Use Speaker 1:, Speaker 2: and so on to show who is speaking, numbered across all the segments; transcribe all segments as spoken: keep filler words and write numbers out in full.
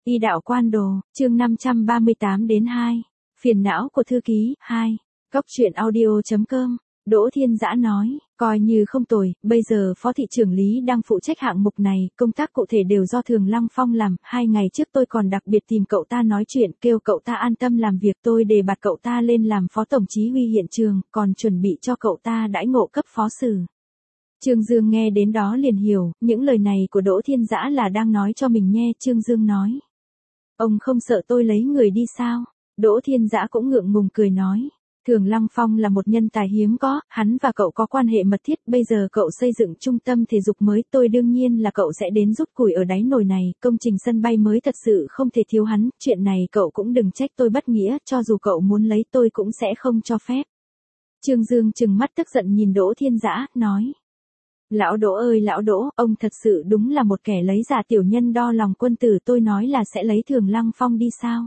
Speaker 1: Y đạo quan đồ, chương năm trăm ba mươi tám đến hai. Phiền não của thư ký, hai. Góc truyện audio chấm com. Đỗ Thiên Dã nói, coi như không tồi, bây giờ Phó Thị trưởng Lý đang phụ trách hạng mục này, công tác cụ thể đều do Thường Lăng Phong làm, hai ngày trước tôi còn đặc biệt tìm cậu ta nói chuyện, kêu cậu ta an tâm làm việc, tôi đề bạt cậu ta lên làm Phó Tổng Chí huy hiện trường, còn chuẩn bị cho cậu ta đãi ngộ cấp phó sử. Trương Dương nghe đến đó liền hiểu, những lời này của Đỗ Thiên Dã là đang nói cho mình nghe. Trương Dương nói, ông không sợ tôi lấy người đi sao? Đỗ Thiên Dã cũng ngượng ngùng cười nói, Thường Lăng Phong là một nhân tài hiếm có, hắn và cậu có quan hệ mật thiết, bây giờ cậu xây dựng trung tâm thể dục mới, tôi đương nhiên là cậu sẽ đến rút củi ở đáy nồi này, công trình sân bay mới thật sự không thể thiếu hắn, chuyện này cậu cũng đừng trách tôi bất nghĩa, cho dù cậu muốn lấy tôi cũng sẽ không cho phép. Trương Dương trừng mắt tức giận nhìn Đỗ Thiên Dã, nói, lão Đỗ ơi lão Đỗ, ông thật sự đúng là một kẻ lấy giả tiểu nhân đo lòng quân tử, tôi nói là sẽ lấy Thường Lăng Phong đi sao?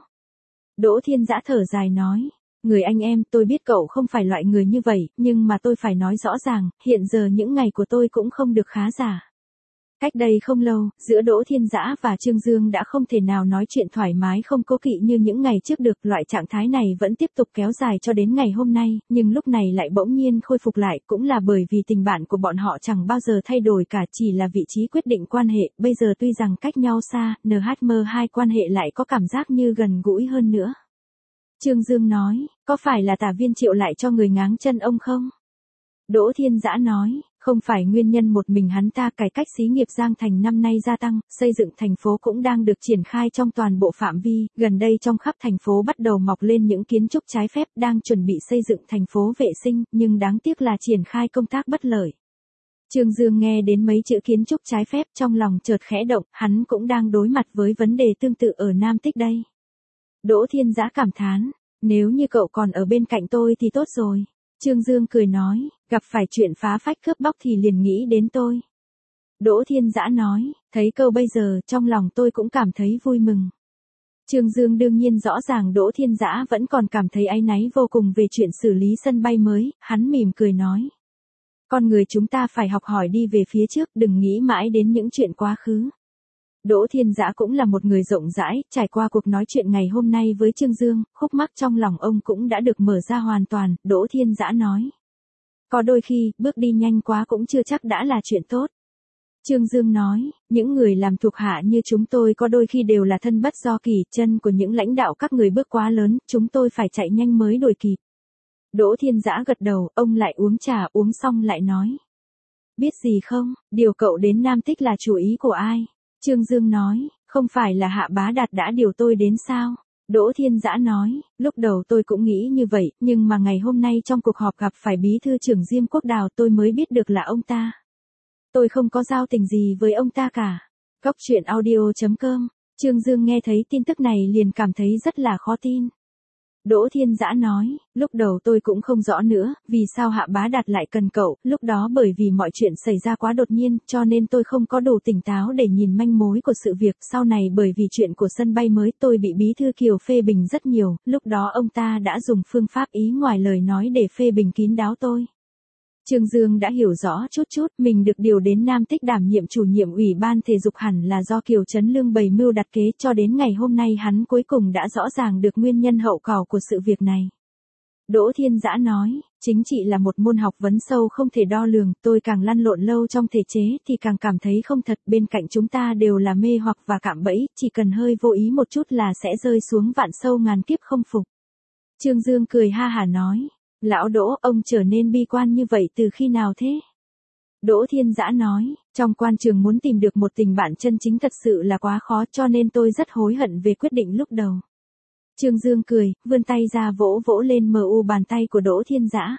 Speaker 1: Đỗ Thiên Dã thở dài nói, người anh em, tôi biết cậu không phải loại người như vậy, nhưng mà tôi phải nói rõ ràng, hiện giờ những ngày của tôi cũng không được khá giả. Cách đây không lâu, giữa Đỗ Thiên Dã và Trương Dương đã không thể nào nói chuyện thoải mái không cố kỵ như những ngày trước được, loại trạng thái này vẫn tiếp tục kéo dài cho đến ngày hôm nay, nhưng lúc này lại bỗng nhiên khôi phục lại, cũng là bởi vì tình bạn của bọn họ chẳng bao giờ thay đổi cả, chỉ là vị trí quyết định quan hệ, bây giờ tuy rằng cách nhau xa, en hát em hai quan hệ lại có cảm giác như gần gũi hơn nữa. Trương Dương nói, có phải là Tả Viên Triệu lại cho người ngáng chân ông không? Đỗ Thiên Dã nói, không phải nguyên nhân một mình hắn ta, cải cách xí nghiệp Giang Thành năm nay gia tăng, xây dựng thành phố cũng đang được triển khai trong toàn bộ phạm vi, gần đây trong khắp thành phố bắt đầu mọc lên những kiến trúc trái phép, đang chuẩn bị xây dựng thành phố vệ sinh, nhưng đáng tiếc là triển khai công tác bất lợi. Trương Dương nghe đến mấy chữ kiến trúc trái phép trong lòng chợt khẽ động, hắn cũng đang đối mặt với vấn đề tương tự ở Nam Tích đây. Đỗ Thiên Dã cảm thán, nếu như cậu còn ở bên cạnh tôi thì tốt rồi. Trương Dương cười nói, gặp phải chuyện phá phách cướp bóc thì liền nghĩ đến tôi. Đỗ Thiên Dã nói, thấy câu bây giờ trong lòng tôi cũng cảm thấy vui mừng. Trương Dương đương nhiên rõ ràng Đỗ Thiên Dã vẫn còn cảm thấy áy náy vô cùng về chuyện xử lý sân bay mới, hắn mỉm cười nói. Con người chúng ta phải học hỏi đi về phía trước, đừng nghĩ mãi đến những chuyện quá khứ. Đỗ Thiên Dã cũng là một người rộng rãi, trải qua cuộc nói chuyện ngày hôm nay với Trương Dương, khúc mắc trong lòng ông cũng đã được mở ra hoàn toàn. Đỗ Thiên Dã nói, có đôi khi, bước đi nhanh quá cũng chưa chắc đã là chuyện tốt. Trương Dương nói, những người làm thuộc hạ như chúng tôi có đôi khi đều là thân bất do kỳ, chân của những lãnh đạo các người bước quá lớn, chúng tôi phải chạy nhanh mới đuổi kịp. Đỗ Thiên Dã gật đầu, ông lại uống trà, uống xong lại nói, biết gì không, điều cậu đến Nam Tích là chủ ý của ai? Trương Dương nói, không phải là Hạ Bá Đạt đã điều tôi đến sao? Đỗ Thiên Dã nói, lúc đầu tôi cũng nghĩ như vậy, nhưng mà ngày hôm nay trong cuộc họp gặp phải bí thư trưởng Diêm Quốc Đào tôi mới biết được là ông ta. Tôi không có giao tình gì với ông ta cả. Góc truyện audio chấm com. Trương Dương nghe thấy tin tức này liền cảm thấy rất là khó tin. Đỗ Thiên Dã nói, lúc đầu tôi cũng không rõ nữa, vì sao Hạ Bá Đạt lại cần cậu, lúc đó bởi vì mọi chuyện xảy ra quá đột nhiên, cho nên tôi không có đủ tỉnh táo để nhìn manh mối của sự việc, sau này bởi vì chuyện của sân bay mới tôi bị Bí thư Kiều phê bình rất nhiều, lúc đó ông ta đã dùng phương pháp ý ngoài lời nói để phê bình kín đáo tôi. Trương Dương đã hiểu rõ chút chút, mình được điều đến Nam Tích đảm nhiệm chủ nhiệm ủy ban thể dục hẳn là do Kiều Trấn Lương bày mưu đặt kế, cho đến ngày hôm nay hắn cuối cùng đã rõ ràng được nguyên nhân hậu causes của sự việc này. Đỗ Thiên Dã nói, chính trị là một môn học vấn sâu không thể đo lường, tôi càng lăn lộn lâu trong thể chế thì càng cảm thấy không thật, bên cạnh chúng ta đều là mê hoặc và cạm bẫy, chỉ cần hơi vô ý một chút là sẽ rơi xuống vạn sâu ngàn kiếp không phục. Trương Dương cười ha hả nói, lão Đỗ, ông trở nên bi quan như vậy từ khi nào thế? Đỗ Thiên Dã nói, trong quan trường muốn tìm được một tình bạn chân chính thật sự là quá khó, cho nên tôi rất hối hận về quyết định lúc đầu. Trương Dương cười, vươn tay ra vỗ vỗ lên mờ u bàn tay của Đỗ Thiên Dã.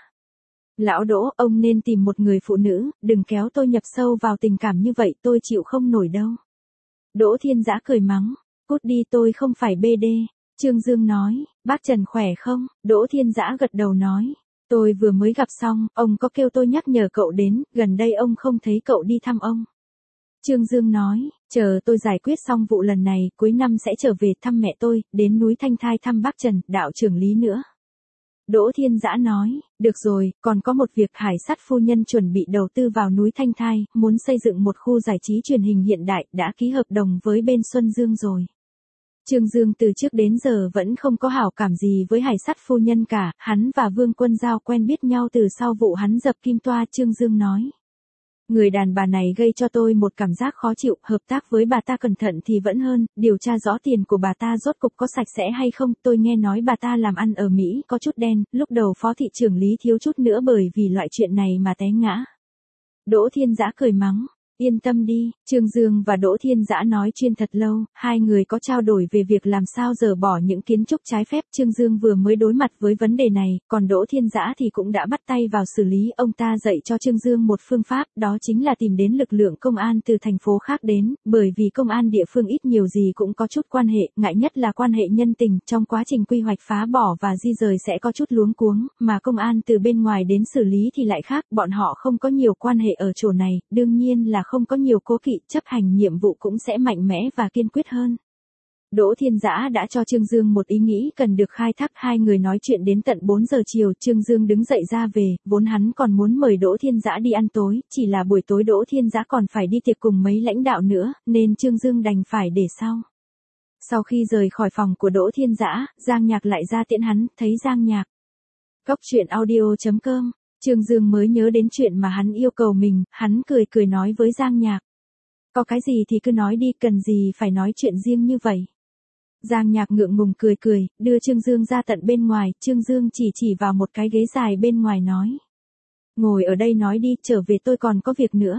Speaker 1: Lão Đỗ, ông nên tìm một người phụ nữ, đừng kéo tôi nhập sâu vào tình cảm như vậy, tôi chịu không nổi đâu. Đỗ Thiên Dã cười mắng, cút đi, tôi không phải bê đê. Trương Dương nói, bác Trần khỏe không? Đỗ Thiên Dã gật đầu nói, tôi vừa mới gặp xong, ông có kêu tôi nhắc nhở cậu đến, gần đây ông không thấy cậu đi thăm ông. Trương Dương nói, chờ tôi giải quyết xong vụ lần này, cuối năm sẽ trở về thăm mẹ tôi, đến núi Thanh Thai thăm bác Trần, đạo trưởng Lý nữa. Đỗ Thiên Dã nói, được rồi, còn có một việc, Hải Sắt phu nhân chuẩn bị đầu tư vào núi Thanh Thai, muốn xây dựng một khu giải trí truyền hình hiện đại, đã ký hợp đồng với bên Xuân Dương rồi. Trương Dương từ trước đến giờ vẫn không có hảo cảm gì với Hải Sắt phu nhân cả, hắn và Vương Quân Giao quen biết nhau từ sau vụ hắn dập kim toa. Trương Dương nói. Người đàn bà này gây cho tôi một cảm giác khó chịu, hợp tác với bà ta cẩn thận thì vẫn hơn, điều tra rõ tiền của bà ta rốt cục có sạch sẽ hay không. Tôi nghe nói bà ta làm ăn ở Mỹ có chút đen, lúc đầu phó thị trưởng Lý thiếu chút nữa bởi vì loại chuyện này mà té ngã. Đỗ Thiên Dã cười mắng. Yên tâm đi, Trương Dương và Đỗ Thiên Dã nói chuyên thật lâu, hai người có trao đổi về việc làm sao dỡ bỏ những kiến trúc trái phép. Trương Dương vừa mới đối mặt với vấn đề này, còn Đỗ Thiên Dã thì cũng đã bắt tay vào xử lý. Ông ta dạy cho Trương Dương một phương pháp, đó chính là tìm đến lực lượng công an từ thành phố khác đến, bởi vì công an địa phương ít nhiều gì cũng có chút quan hệ, ngại nhất là quan hệ nhân tình, trong quá trình quy hoạch phá bỏ và di rời sẽ có chút luống cuống, mà công an từ bên ngoài đến xử lý thì lại khác, bọn họ không có nhiều quan hệ ở chỗ này, đương nhiên là không có nhiều cố kỵ, chấp hành nhiệm vụ cũng sẽ mạnh mẽ và kiên quyết hơn. Đỗ Thiên Dã đã cho Trương Dương một ý nghĩ cần được khai thác. Hai người nói chuyện đến tận bốn giờ chiều. Trương Dương đứng dậy ra về, vốn hắn còn muốn mời Đỗ Thiên Dã đi ăn tối, chỉ là buổi tối Đỗ Thiên Dã còn phải đi tiệc cùng mấy lãnh đạo nữa, nên Trương Dương đành phải để sau. Sau khi rời khỏi phòng của Đỗ Thiên Dã, Giang Nhạc lại ra tiễn hắn, thấy Giang Nhạc. Cốc truyện audio chấm com, Trương Dương mới nhớ đến chuyện mà hắn yêu cầu mình, hắn cười cười nói với Giang Nhạc. Có cái gì thì cứ nói đi, cần gì phải nói chuyện riêng như vậy. Giang Nhạc ngượng ngùng cười cười, đưa Trương Dương ra tận bên ngoài. Trương Dương chỉ chỉ vào một cái ghế dài bên ngoài nói. Ngồi ở đây nói đi, trở về tôi còn có việc nữa.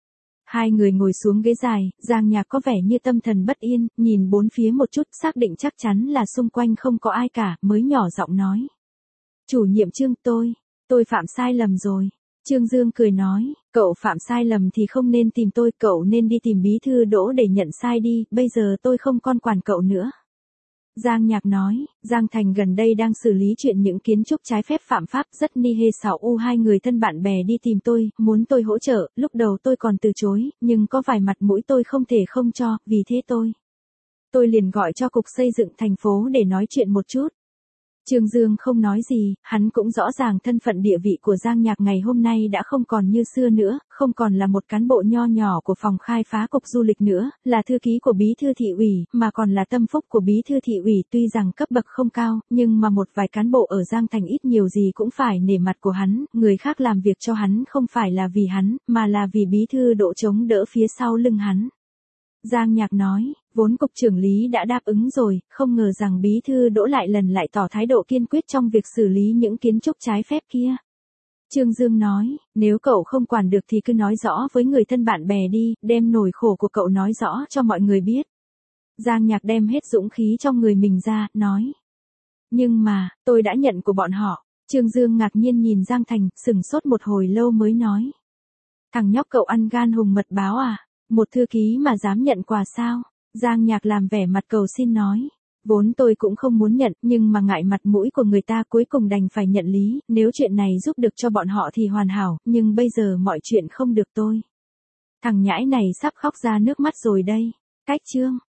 Speaker 1: Hai người ngồi xuống ghế dài, Giang Nhạc có vẻ như tâm thần bất yên, nhìn bốn phía một chút, xác định chắc chắn là xung quanh không có ai cả, mới nhỏ giọng nói. Chủ nhiệm Trương, tôi, tôi phạm sai lầm rồi. Trương Dương cười nói, cậu phạm sai lầm thì không nên tìm tôi, cậu nên đi tìm bí thư Đỗ để nhận sai đi, bây giờ tôi không còn quản cậu nữa. Giang Nhạc nói, Giang Thành gần đây đang xử lý chuyện những kiến trúc trái phép phạm pháp, rất ni hê xảo u. Hai người thân bạn bè đi tìm tôi, muốn tôi hỗ trợ, lúc đầu tôi còn từ chối, nhưng có vài mặt mũi tôi không thể không cho, vì thế tôi. Tôi liền gọi cho cục xây dựng thành phố để nói chuyện một chút. Trương Dương không nói gì, hắn cũng rõ ràng thân phận địa vị của Giang Nhạc ngày hôm nay đã không còn như xưa nữa, không còn là một cán bộ nho nhỏ của phòng khai phá cục du lịch nữa, là thư ký của bí thư thị ủy, mà còn là tâm phúc của bí thư thị ủy. Tuy rằng cấp bậc không cao, nhưng mà một vài cán bộ ở Giang Thành ít nhiều gì cũng phải nể mặt của hắn, người khác làm việc cho hắn không phải là vì hắn, mà là vì bí thư Đỗ chống đỡ phía sau lưng hắn. Giang Nhạc nói, vốn cục trưởng Lý đã đáp ứng rồi, không ngờ rằng bí thư Đỗ lại lần lại tỏ thái độ kiên quyết trong việc xử lý những kiến trúc trái phép kia. Trương Dương nói, nếu cậu không quản được thì cứ nói rõ với người thân bạn bè đi, đem nỗi khổ của cậu nói rõ cho mọi người biết. Giang Nhạc đem hết dũng khí trong người mình ra, nói. Nhưng mà, tôi đã nhận của bọn họ. Trương Dương ngạc nhiên nhìn Giang Thành, sửng sốt một hồi lâu mới nói. Thằng nhóc cậu ăn gan hùng mật báo à? Một thư ký mà dám nhận quà sao? Giang Nhạc làm vẻ mặt cầu xin nói. Vốn tôi cũng không muốn nhận, nhưng mà ngại mặt mũi của người ta cuối cùng đành phải nhận lý, nếu chuyện này giúp được cho bọn họ thì hoàn hảo, nhưng bây giờ mọi chuyện không được tôi. Thằng nhãi này sắp khóc ra nước mắt rồi đây. Cách chương.